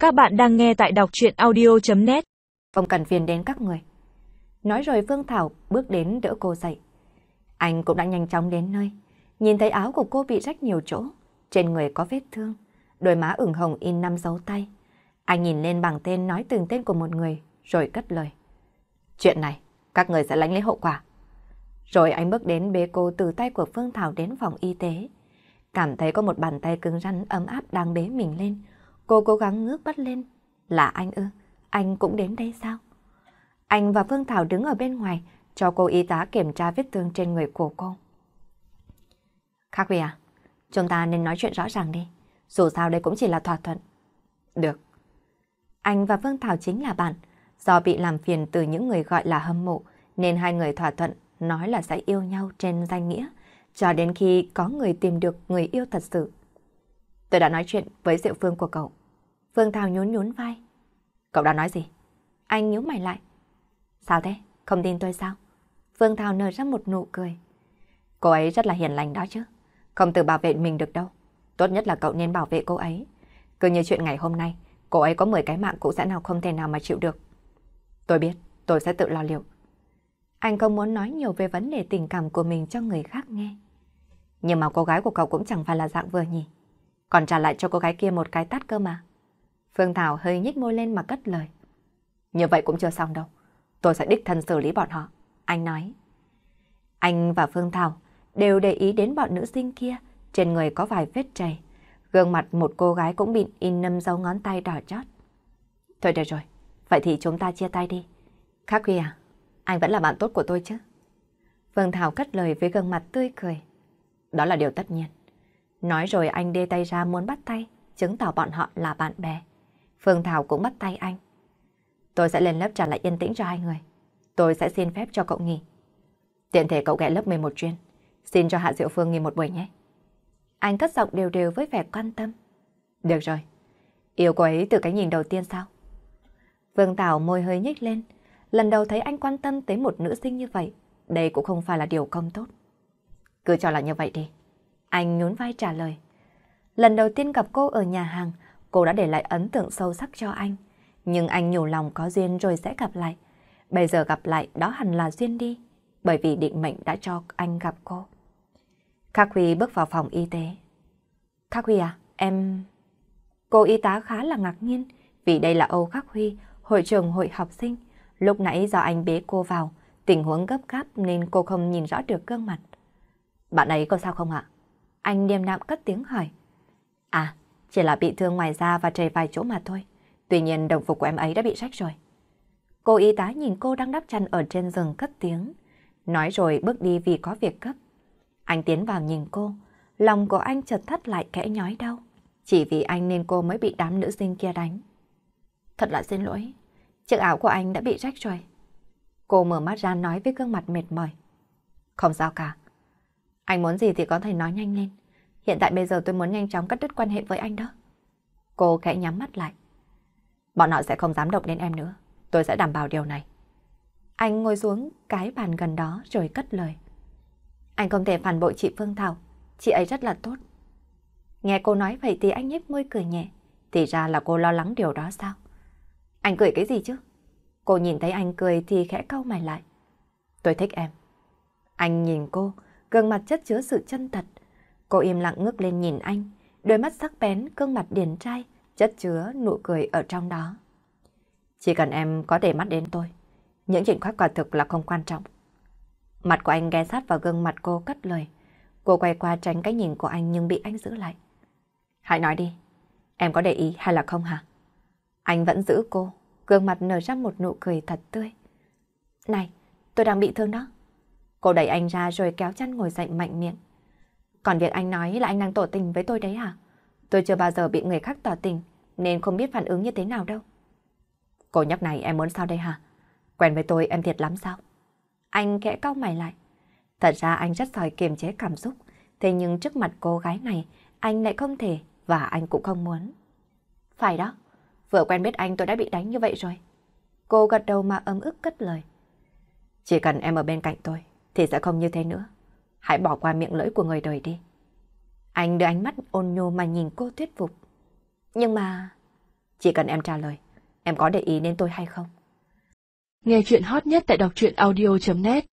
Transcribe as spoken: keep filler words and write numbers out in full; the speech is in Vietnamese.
Các bạn đang nghe tại đọc truyện audio chấm net. Không cần phiền đến các người. Nói rồi Phương Thảo bước đến đỡ cô dậy. Anh cũng đã nhanh chóng đến nơi. Nhìn thấy áo của cô bị rách nhiều chỗ. Trên người có vết thương. Đôi má ửng hồng in năm dấu tay. Anh nhìn lên bảng tên nói từng tên của một người. Rồi cất lời. Chuyện này, các người sẽ lãnh lấy hậu quả. Rồi anh bước đến bế cô từ tay của Phương Thảo đến phòng y tế. Cảm thấy có một bàn tay cứng rắn ấm áp đang bế mình lên. Cô cố gắng ngước mắt lên. Là anh ư? Anh cũng đến đây sao? Anh và Phương Thảo đứng ở bên ngoài cho cô y tá kiểm tra vết thương trên người của cô. Khắc Huy à, chúng ta nên nói chuyện rõ ràng đi. Dù sao đây cũng chỉ là thỏa thuận. Được. Anh và Phương Thảo chính là bạn. Do bị làm phiền từ những người gọi là hâm mộ nên hai người thỏa thuận nói là sẽ yêu nhau trên danh nghĩa cho đến khi có người tìm được người yêu thật sự. Tôi đã nói chuyện với Diệu Phương của cậu. Phương Thảo nhún nhún vai. Cậu đã nói gì? Anh nhíu mày lại. Sao thế? Không tin tôi sao? Phương Thảo nở ra một nụ cười. Cô ấy rất là hiền lành đó chứ. Không tự bảo vệ mình được đâu. Tốt nhất là cậu nên bảo vệ cô ấy. Cứ như chuyện ngày hôm nay, cô ấy có mười cái mạng cũng sẽ nào không thể nào mà chịu được. Tôi biết, tôi sẽ tự lo liệu. Anh không muốn nói nhiều về vấn đề tình cảm của mình cho người khác nghe. Nhưng mà cô gái của cậu cũng chẳng phải là dạng vừa nhỉ. Còn trả lại cho cô gái kia một cái tát cơ mà. Phương Thảo hơi nhếch môi lên mà cất lời. Như vậy cũng chưa xong đâu. Tôi sẽ đích thân xử lý bọn họ. Anh nói. Anh và Phương Thảo đều để ý đến bọn nữ sinh kia. Trên người có vài vết chảy. Gương mặt một cô gái cũng bị in nâm dấu ngón tay đỏ chót. Thôi được rồi. Vậy thì chúng ta chia tay đi. Khắc Huy à, anh vẫn là bạn tốt của tôi chứ? Phương Thảo cất lời với gương mặt tươi cười. Đó là điều tất nhiên. Nói rồi anh đưa tay ra muốn bắt tay, chứng tỏ bọn họ là bạn bè. Phương Thảo cũng bắt tay anh. Tôi sẽ lên lớp trả lại yên tĩnh cho hai người. Tôi sẽ xin phép cho cậu nghỉ. Tiện thể cậu ghé lớp mười một chuyên. Xin cho Hạ Diệu Phương nghỉ một buổi nhé. Anh cất giọng đều đều với vẻ quan tâm. Được rồi. Yêu cô ấy từ cái nhìn đầu tiên sao? Phương Thảo môi hơi nhếch lên. Lần đầu thấy anh quan tâm tới một nữ sinh như vậy. Đây cũng không phải là điều không tốt. Cứ cho là như vậy đi. Anh nhún vai trả lời. Lần đầu tiên gặp cô ở nhà hàng, cô đã để lại ấn tượng sâu sắc cho anh. Nhưng anh nhủ lòng có duyên rồi sẽ gặp lại. Bây giờ gặp lại đó hẳn là duyên đi. Bởi vì định mệnh đã cho anh gặp cô. Khắc Huy bước vào phòng y tế. Khắc Huy à, em... Cô y tá khá là ngạc nhiên vì đây là Âu Khắc Huy, hội trưởng hội học sinh. Lúc nãy do anh bế cô vào, tình huống gấp gáp nên cô không nhìn rõ được gương mặt. Bạn ấy có sao không ạ? Anh điềm đạm cất tiếng hỏi. À, chỉ là bị thương ngoài da và chảy vài chỗ mà thôi. Tuy nhiên đồng phục của em ấy đã bị rách rồi. Cô y tá nhìn cô đang đắp chăn ở trên giường cất tiếng. Nói rồi bước đi vì có việc gấp. Anh tiến vào nhìn cô. Lòng của anh chợt thắt lại kẽ nhói đau. Chỉ vì anh nên cô mới bị đám nữ sinh kia đánh. Thật là xin lỗi. Chiếc áo của anh đã bị rách rồi. Cô mở mắt ra nói với gương mặt mệt mỏi. Không sao cả. Anh muốn gì thì có thể nói nhanh lên. Hiện tại bây giờ tôi muốn nhanh chóng cắt đứt quan hệ với anh đó. Cô khẽ nhắm mắt lại. Bọn họ sẽ không dám động đến em nữa. Tôi sẽ đảm bảo điều này. Anh ngồi xuống cái bàn gần đó rồi cất lời. Anh không thể phản bội chị Phương Thảo. Chị ấy rất là tốt. Nghe cô nói vậy thì anh nhếch môi cười nhẹ. Thì ra là cô lo lắng điều đó sao? Anh cười cái gì chứ? Cô nhìn thấy anh cười thì khẽ cau mày lại. Tôi thích em. Anh nhìn cô, gương mặt chất chứa sự chân thật. Cô im lặng ngước lên nhìn anh, đôi mắt sắc bén, gương mặt điển trai, chất chứa nụ cười ở trong đó. Chỉ cần em có để mắt đến tôi, những chuyện khác quả thực là không quan trọng. Mặt của anh ghé sát vào gương mặt cô cất lời. Cô quay qua tránh cái nhìn của anh nhưng bị anh giữ lại. Hãy nói đi, em có để ý hay là không hả? Anh vẫn giữ cô, gương mặt nở ra một nụ cười thật tươi. Này, tôi đang bị thương đó. Cô đẩy anh ra rồi kéo chân ngồi dậy mạnh miệng. Còn việc anh nói là anh đang tỏ tình với tôi đấy hả? Tôi chưa bao giờ bị người khác tỏ tình nên không biết phản ứng như thế nào đâu. Cô nhóc này em muốn sao đây hả? Quen với tôi em thiệt lắm sao? Anh khẽ cau mày lại. Thật ra anh rất giỏi kiềm chế cảm xúc. Thế nhưng trước mặt cô gái này anh lại không thể và anh cũng không muốn. Phải đó, vừa quen biết anh tôi đã bị đánh như vậy rồi. Cô gật đầu mà ấm ức cất lời. Chỉ cần em ở bên cạnh tôi thì sẽ không như thế nữa. Hãy bỏ qua miệng lưỡi của người đời đi. Anh đưa ánh mắt ôn nhu mà nhìn cô thuyết phục. Nhưng mà... Chỉ cần em trả lời, em có để ý đến tôi hay không? Nghe chuyện hot nhất tại đọc truyện audio chấm net